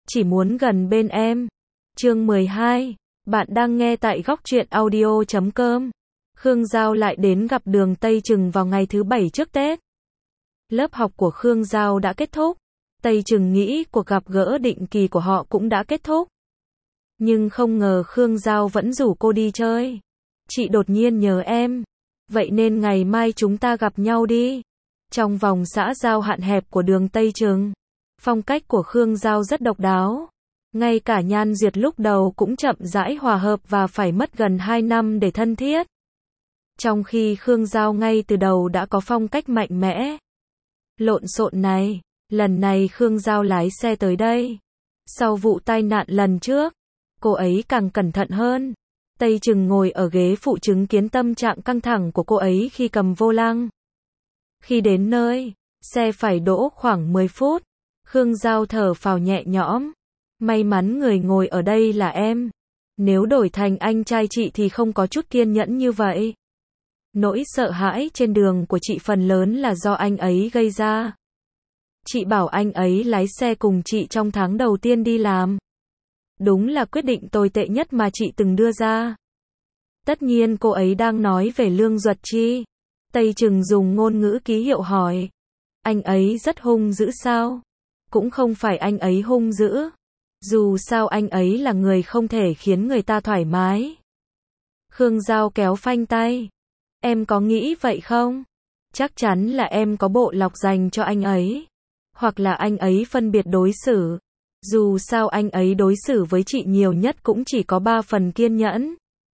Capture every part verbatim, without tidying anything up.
chỉ muốn gần bên em. Chương mười hai. Bạn đang nghe tại góc truyện audio chấm com. Khương Giao lại đến gặp Đường Tây Trừng vào ngày thứ bảy trước Tết. Lớp học của Khương Giao đã kết thúc. Tây Trừng nghĩ cuộc gặp gỡ định kỳ của họ cũng đã kết thúc. Nhưng không ngờ Khương Giao vẫn rủ cô đi chơi. Chị đột nhiên nhớ em. Vậy nên ngày mai chúng ta gặp nhau đi. Trong vòng xã giao hạn hẹp của Đường Tây Trừng, phong cách của Khương Giao rất độc đáo. Ngay cả Nhan Duyệt lúc đầu cũng chậm rãi hòa hợp và phải mất gần hai năm để thân thiết. Trong khi Khương Giao ngay từ đầu đã có phong cách mạnh mẽ. Lộn xộn này, lần này Khương Giao lái xe tới đây. Sau vụ tai nạn lần trước, cô ấy càng cẩn thận hơn. Tây Trừng ngồi ở ghế phụ chứng kiến tâm trạng căng thẳng của cô ấy khi cầm vô lăng. Khi đến nơi, xe phải đỗ khoảng mười phút. Khương Giao thở phào nhẹ nhõm. May mắn người ngồi ở đây là em. Nếu đổi thành anh trai chị thì không có chút kiên nhẫn như vậy. Nỗi sợ hãi trên đường của chị phần lớn là do anh ấy gây ra. Chị bảo anh ấy lái xe cùng chị trong tháng đầu tiên đi làm. Đúng là quyết định tồi tệ nhất mà chị từng đưa ra. Tất nhiên cô ấy đang nói về Lương Duật Chi. Tây Trừng dùng ngôn ngữ ký hiệu hỏi. Anh ấy rất hung dữ sao? Cũng không phải anh ấy hung dữ. Dù sao anh ấy là người không thể khiến người ta thoải mái. Khương Giao kéo phanh tay. Em có nghĩ vậy không? Chắc chắn là em có bộ lọc dành cho anh ấy. Hoặc là anh ấy phân biệt đối xử. Dù sao anh ấy đối xử với chị nhiều nhất cũng chỉ có ba phần kiên nhẫn.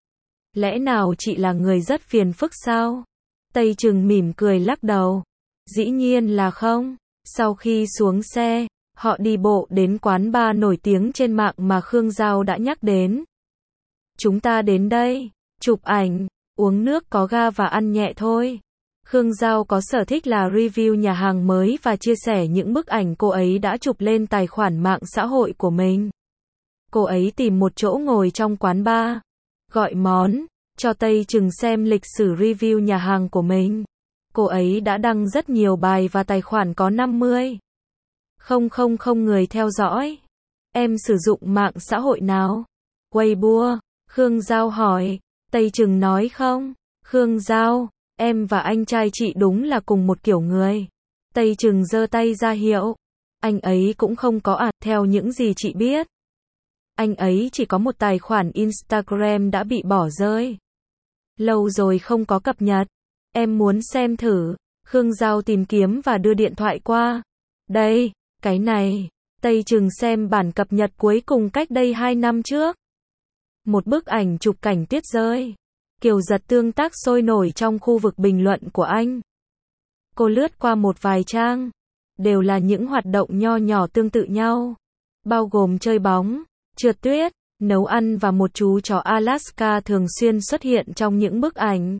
Lẽ nào chị là người rất phiền phức sao? Tây Trừng mỉm cười lắc đầu. Dĩ nhiên là không. Sau khi xuống xe, họ đi bộ đến quán bar nổi tiếng trên mạng mà Khương Giao đã nhắc đến. Chúng ta đến đây, chụp ảnh, uống nước có ga và ăn nhẹ thôi. Khương Giao có sở thích là review nhà hàng mới và chia sẻ những bức ảnh cô ấy đã chụp lên tài khoản mạng xã hội của mình. Cô ấy tìm một chỗ ngồi trong quán bar, gọi món, cho Tây Trừng xem lịch sử review nhà hàng của mình. Cô ấy đã đăng rất nhiều bài và tài khoản có năm mươi không không không người theo dõi. Em sử dụng mạng xã hội nào? Weibo, Khương Giao hỏi. Tây Trừng nói không. Khương Giao, em và anh trai chị đúng là cùng một kiểu người. Tây Trừng giơ tay ra hiệu. Anh ấy cũng không có à, theo những gì chị biết. Anh ấy chỉ có một tài khoản Instagram đã bị bỏ rơi. Lâu rồi không có cập nhật. Em muốn xem thử. Khương Giao tìm kiếm và đưa điện thoại qua. Đây, cái này. Tây Trừng xem bản cập nhật cuối cùng cách đây hai năm trước. Một bức ảnh chụp cảnh tuyết rơi. Kiều Giật tương tác sôi nổi trong khu vực bình luận của anh. Cô lướt qua một vài trang. Đều là những hoạt động nho nhỏ tương tự nhau. Bao gồm chơi bóng, trượt tuyết, nấu ăn và một chú chó Alaska thường xuyên xuất hiện trong những bức ảnh.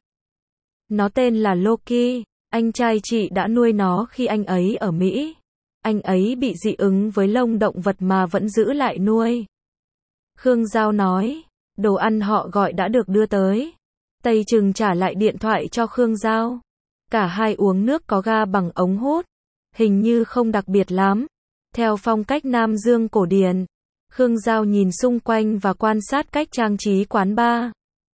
Nó tên là Loki. Anh trai chị đã nuôi nó khi anh ấy ở Mỹ. Anh ấy bị dị ứng với lông động vật mà vẫn giữ lại nuôi. Khương Giao nói. Đồ ăn họ gọi đã được đưa tới. Tây Trừng trả lại điện thoại cho Khương Giao. Cả hai uống nước có ga bằng ống hút. Hình như không đặc biệt lắm. Theo phong cách Nam Dương cổ điển. Khương Giao nhìn xung quanh và quan sát cách trang trí quán bar.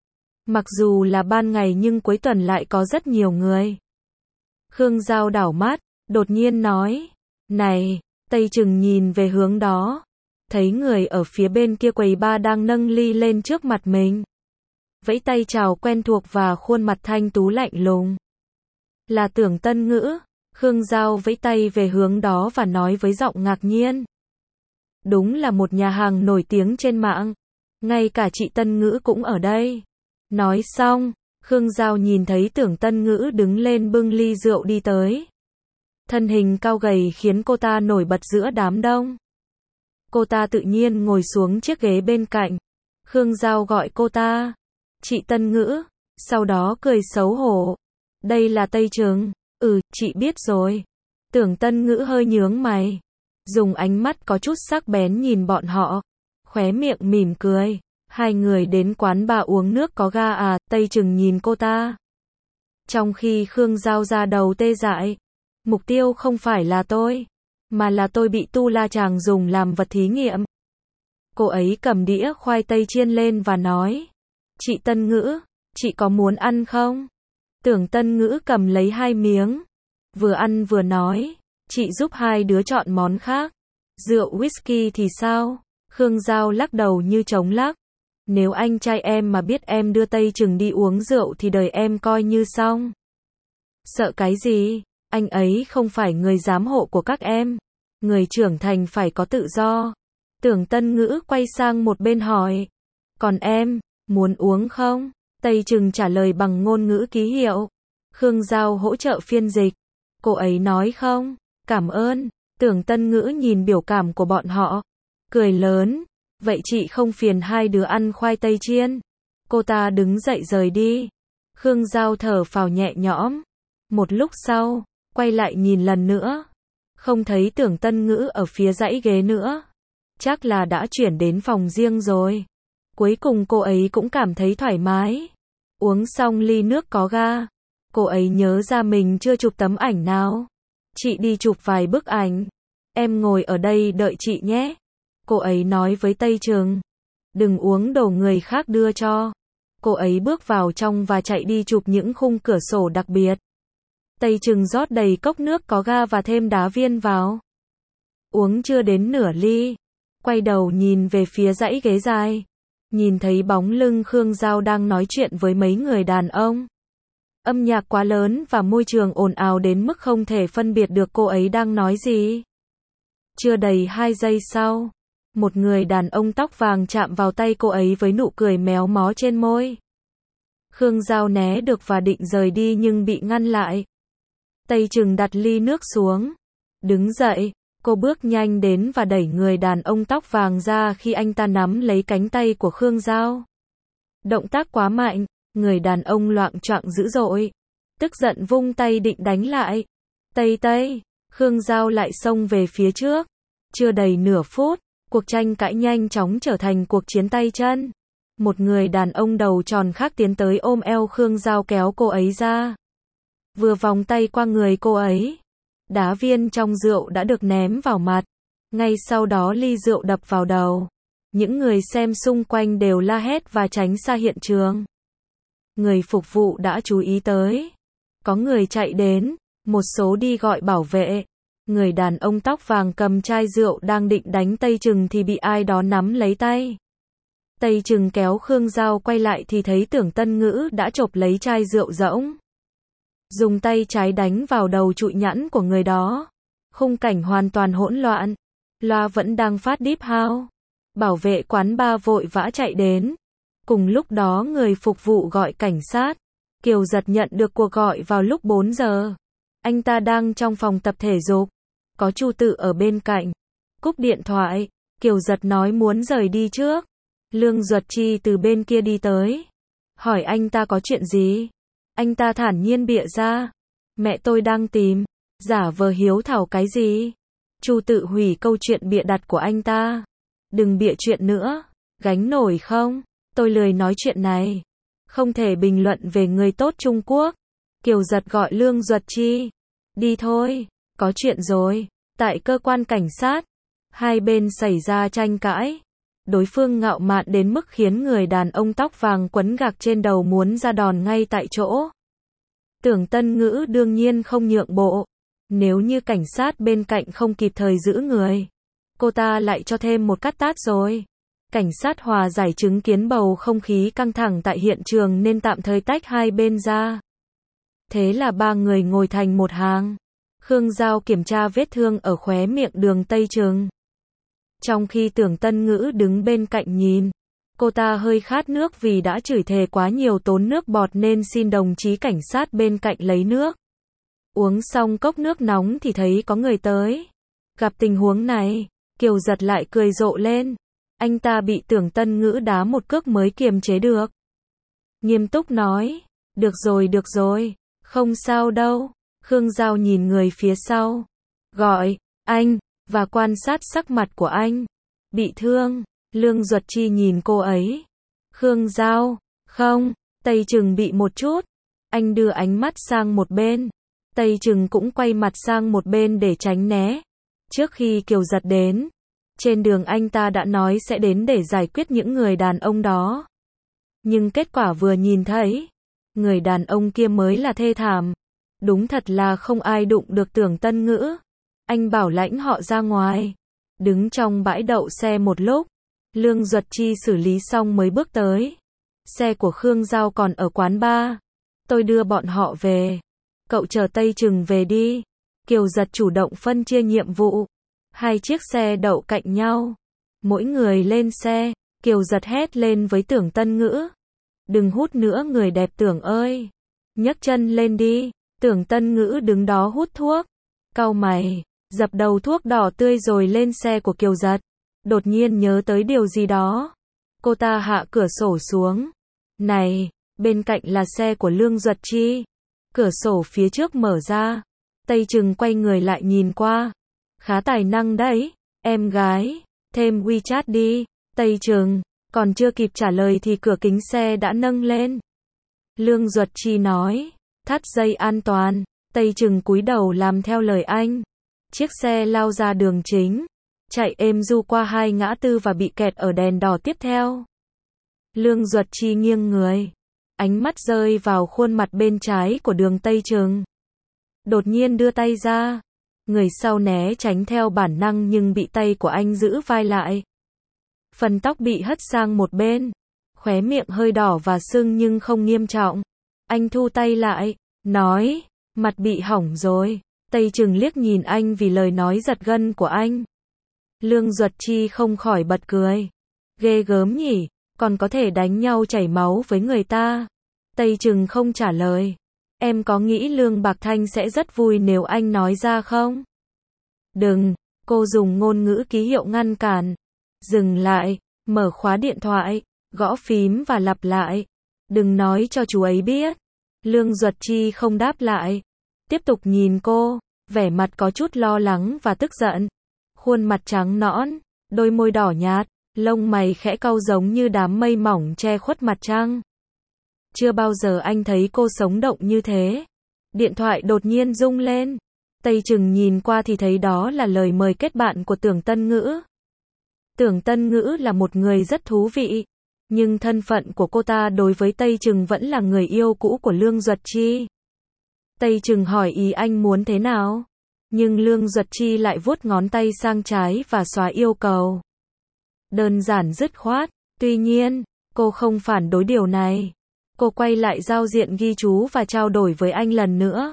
Mặc dù là ban ngày nhưng cuối tuần lại có rất nhiều người. Khương Giao đảo mắt, đột nhiên nói. Này, Tây Trừng nhìn về hướng đó. Thấy người ở phía bên kia quầy bar đang nâng ly lên trước mặt mình. Vẫy tay chào quen thuộc và khuôn mặt thanh tú lạnh lùng. Là Tưởng Tân Ngữ. Khương Giao vẫy tay về hướng đó và nói với giọng ngạc nhiên. Đúng là một nhà hàng nổi tiếng trên mạng. Ngay cả chị Tân Ngữ cũng ở đây. Nói xong, Khương Giao nhìn thấy Tưởng Tân Ngữ đứng lên bưng ly rượu đi tới. Thân hình cao gầy khiến cô ta nổi bật giữa đám đông. Cô ta tự nhiên ngồi xuống chiếc ghế bên cạnh. Khương Giao gọi cô ta. Chị Tân Ngữ. Sau đó cười xấu hổ. Đây là Tây Trừng. Ừ, chị biết rồi. Tưởng Tân Ngữ hơi nhướng mày. Dùng ánh mắt có chút sắc bén nhìn bọn họ. Khóe miệng mỉm cười. Hai người đến quán bar uống nước có ga à, Tây Trừng nhìn cô ta. Trong khi Khương Giao ra đầu tê dại. Mục tiêu không phải là tôi. mà là tôi bị Tu La Chàng dùng làm vật thí nghiệm. Cô ấy cầm đĩa khoai tây chiên lên và nói. Chị Tân Ngữ, chị có muốn ăn không? Tưởng Tân Ngữ cầm lấy hai miếng. Vừa ăn vừa nói. Chị giúp hai đứa chọn món khác. Rượu whisky thì sao? Khương Giao lắc đầu như trống lắc. Nếu anh trai em mà biết em đưa Tây Trừng đi uống rượu thì đời em coi như xong. Sợ cái gì? Anh ấy không phải người giám hộ của các em. Người trưởng thành phải có tự do. Tưởng Tân Ngữ quay sang một bên hỏi. Còn em, muốn uống không? Tây Trừng trả lời bằng ngôn ngữ ký hiệu. Khương Giao hỗ trợ phiên dịch. Cô ấy nói không? Cảm ơn. Tưởng Tân Ngữ nhìn biểu cảm của bọn họ. Cười lớn. Vậy chị không phiền hai đứa ăn khoai tây chiên. Cô ta đứng dậy rời đi. Khương Giao thở phào nhẹ nhõm. Một lúc sau, quay lại nhìn lần nữa. Không thấy Tưởng Tân Ngữ ở phía dãy ghế nữa. Chắc là đã chuyển đến phòng riêng rồi. Cuối cùng cô ấy cũng cảm thấy thoải mái. Uống xong ly nước có ga. Cô ấy nhớ ra mình chưa chụp tấm ảnh nào. Chị đi chụp vài bức ảnh. Em ngồi ở đây đợi chị nhé. Cô ấy nói với Tây Trừng. Đừng uống đồ người khác đưa cho. Cô ấy bước vào trong và chạy đi chụp những khung cửa sổ đặc biệt. Tây Trừng rót đầy cốc nước có ga và thêm đá viên vào. Uống chưa đến nửa ly. Quay đầu nhìn về phía dãy ghế dài. Nhìn thấy bóng lưng Khương Giao đang nói chuyện với mấy người đàn ông. Âm nhạc quá lớn và môi trường ồn ào đến mức không thể phân biệt được cô ấy đang nói gì. Chưa đầy hai giây sau, một người đàn ông tóc vàng chạm vào tay cô ấy với nụ cười méo mó trên môi. Khương Giao né được và định rời đi nhưng bị ngăn lại. Tây Trừng đặt ly nước xuống. Đứng dậy, cô bước nhanh đến và đẩy người đàn ông tóc vàng ra khi anh ta nắm lấy cánh tay của Khương Giao. Động tác quá mạnh, người đàn ông loạng choạng dữ dội. Tức giận vung tay định đánh lại. Tây Tây, Khương Giao lại xông về phía trước. Chưa đầy nửa phút, cuộc tranh cãi nhanh chóng trở thành cuộc chiến tay chân. Một người đàn ông đầu tròn khác tiến tới ôm eo Khương Giao kéo cô ấy ra. Vừa vòng tay qua người cô ấy, đá viên trong rượu đã được ném vào mặt. Ngay sau đó ly rượu đập vào đầu. Những người xem xung quanh đều la hét và tránh xa hiện trường. Người phục vụ đã chú ý tới. Có người chạy đến, một số đi gọi bảo vệ. Người đàn ông tóc vàng cầm chai rượu đang định đánh Tây Trừng thì bị ai đó nắm lấy tay. Tây Trừng kéo Khương Giao quay lại thì thấy Tưởng Tân Ngữ đã chộp lấy chai rượu rỗng. Dùng tay trái đánh vào đầu trụi nhẵn của người đó. Khung cảnh hoàn toàn hỗn loạn. Loa vẫn đang phát deep house. Bảo vệ quán bar vội vã chạy đến. Cùng lúc đó người phục vụ gọi cảnh sát. Kiều Giật nhận được cuộc gọi vào lúc bốn giờ. Anh ta đang trong phòng tập thể dục. Có Chu Tự ở bên cạnh. Cúp điện thoại, Kiều Giật nói muốn rời đi trước. Lương Duật Chi từ bên kia đi tới. Hỏi anh ta có chuyện gì? Anh ta thản nhiên bịa ra. Mẹ tôi đang tìm. Giả vờ hiếu thảo cái gì? Chu Tự hủy câu chuyện bịa đặt của anh ta. Đừng bịa chuyện nữa. Gánh nổi không? Tôi lười nói chuyện này. Không thể bình luận về người tốt Trung Quốc. Kiều Giật gọi Lương Duật Chi. Đi thôi. Có chuyện rồi. Tại cơ quan cảnh sát, hai bên xảy ra tranh cãi. Đối phương ngạo mạn đến mức khiến người đàn ông tóc vàng quấn gạc trên đầu muốn ra đòn ngay tại chỗ. Tưởng Tân Ngữ đương nhiên không nhượng bộ. Nếu như cảnh sát bên cạnh không kịp thời giữ người, cô ta lại cho thêm một cắt tát rồi. Cảnh sát hòa giải chứng kiến bầu không khí căng thẳng tại hiện trường nên tạm thời tách hai bên ra. Thế là ba người ngồi thành một hàng. Khương Giao kiểm tra vết thương ở khóe miệng Đường Tây Trừng. Trong khi Tưởng Tân Ngữ đứng bên cạnh nhìn, cô ta hơi khát nước vì đã chửi thề quá nhiều tốn nước bọt nên xin đồng chí cảnh sát bên cạnh lấy nước. Uống xong cốc nước nóng thì thấy có người tới. Gặp tình huống này, Kiều Giật lại cười rộ lên. Anh ta bị Tưởng Tân Ngữ đá một cước mới kiềm chế được. Nghiêm túc nói, được rồi được rồi, không sao đâu. Khương Giao nhìn người phía sau. Gọi, anh, và quan sát sắc mặt của anh. Bị thương. Lương Duật Chi nhìn cô ấy. Khương Giao, không, Tây Trừng bị một chút. Anh đưa ánh mắt sang một bên. Tây Trừng cũng quay mặt sang một bên để tránh né. Trước khi Kiều Giật đến, Trên đường anh ta đã nói sẽ đến để giải quyết những người đàn ông đó. Nhưng kết quả vừa nhìn thấy, người đàn ông kia mới là thê thảm. Đúng thật là không ai đụng được Tưởng Tân Ngữ. Anh bảo lãnh họ ra ngoài. Đứng trong bãi đậu xe một lúc. Lương Duật Chi xử lý xong mới bước tới. Xe của Khương Giao còn ở quán bar. Tôi đưa bọn họ về. Cậu chờ Tây Trừng về đi. Kiều Giật chủ động phân chia nhiệm vụ. Hai chiếc xe đậu cạnh nhau. Mỗi người lên xe. Kiều Giật hét lên với Tưởng Tân Ngữ. Đừng hút nữa người đẹp Tưởng ơi. Nhấc chân lên đi. Tưởng Tân Ngữ đứng đó hút thuốc. Cau mày. Dập đầu thuốc đỏ tươi rồi lên xe của Kiều Giật. Đột nhiên nhớ tới điều gì đó. Cô ta hạ cửa sổ xuống. Này, bên cạnh là xe của Lương Duật Chi. Cửa sổ phía trước mở ra. Tây Trừng quay người lại nhìn qua. Khá tài năng đấy, em gái. Thêm WeChat đi. Tây Trừng, còn chưa kịp trả lời thì cửa kính xe đã nâng lên. Lương Duật Chi nói. Thắt dây an toàn. Tây Trừng cúi đầu làm theo lời anh. Chiếc xe lao ra đường chính. Chạy êm du qua hai ngã tư và bị kẹt ở đèn đỏ tiếp theo. Lương Duật Chi nghiêng người. Ánh mắt rơi vào khuôn mặt bên trái của đường Tây Trừng. Đột nhiên đưa tay ra. Người sau né tránh theo bản năng nhưng bị tay của anh giữ vai lại. Phần tóc bị hất sang một bên. Khóe miệng hơi đỏ và sưng nhưng không nghiêm trọng. Anh thu tay lại. Nói. Mặt bị hỏng rồi. Tây Trừng liếc nhìn anh vì lời nói giật gân của anh. Lương Duật Chi không khỏi bật cười. Ghê gớm nhỉ, còn có thể đánh nhau chảy máu với người ta. Tây Trừng không trả lời. Em có nghĩ Lương Bạc Thanh sẽ rất vui nếu anh nói ra không? Đừng, cô dùng ngôn ngữ ký hiệu ngăn cản. Dừng lại, mở khóa điện thoại, gõ phím và lặp lại. Đừng nói cho chú ấy biết. Lương Duật Chi không đáp lại. Tiếp tục nhìn cô, vẻ mặt có chút lo lắng và tức giận. Khuôn mặt trắng nõn, đôi môi đỏ nhạt, lông mày khẽ cau giống như đám mây mỏng che khuất mặt trăng. Chưa bao giờ anh thấy cô sống động như thế. Điện thoại đột nhiên rung lên. Tây Trừng nhìn qua thì thấy đó là lời mời kết bạn của Tưởng Tân Ngữ. Tưởng Tân Ngữ là một người rất thú vị. Nhưng thân phận của cô ta đối với Tây Trừng vẫn là người yêu cũ của Lương Duật Chi. Tây Trừng hỏi ý anh muốn thế nào? Nhưng Lương Duật Chi lại vuốt ngón tay sang trái và xóa yêu cầu. Đơn giản dứt khoát. Tuy nhiên, cô không phản đối điều này. Cô quay lại giao diện ghi chú và trao đổi với anh lần nữa.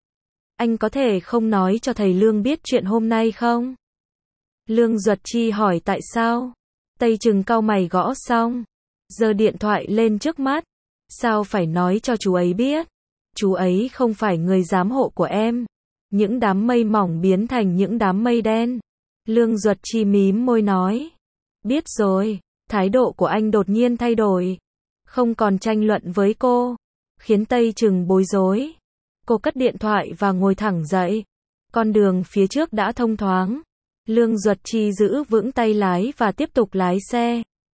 Anh có thể không nói cho thầy Lương biết chuyện hôm nay không? Lương Duật Chi hỏi tại sao? Tây Trừng cau mày gõ xong. Giơ điện thoại lên trước mắt. Sao phải nói cho chú ấy biết? Chú ấy không phải người giám hộ của em. Những đám mây mỏng biến thành những đám mây đen. Lương Duật Chi mím môi nói. Biết rồi. Thái độ của anh đột nhiên thay đổi. Không còn tranh luận với cô. Khiến Tây Trừng bối rối. Cô cất điện thoại và ngồi thẳng dậy. Con đường phía trước đã thông thoáng. Lương Duật Chi giữ vững tay lái và tiếp tục lái xe.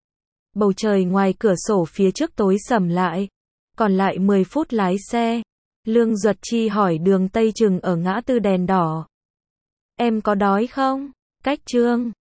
Bầu trời ngoài cửa sổ phía trước tối sầm lại. Còn lại mười phút lái xe. Lương Duật Chi hỏi đường Tây Trừng ở ngã tư đèn đỏ. Em có đói không? Cách Trương.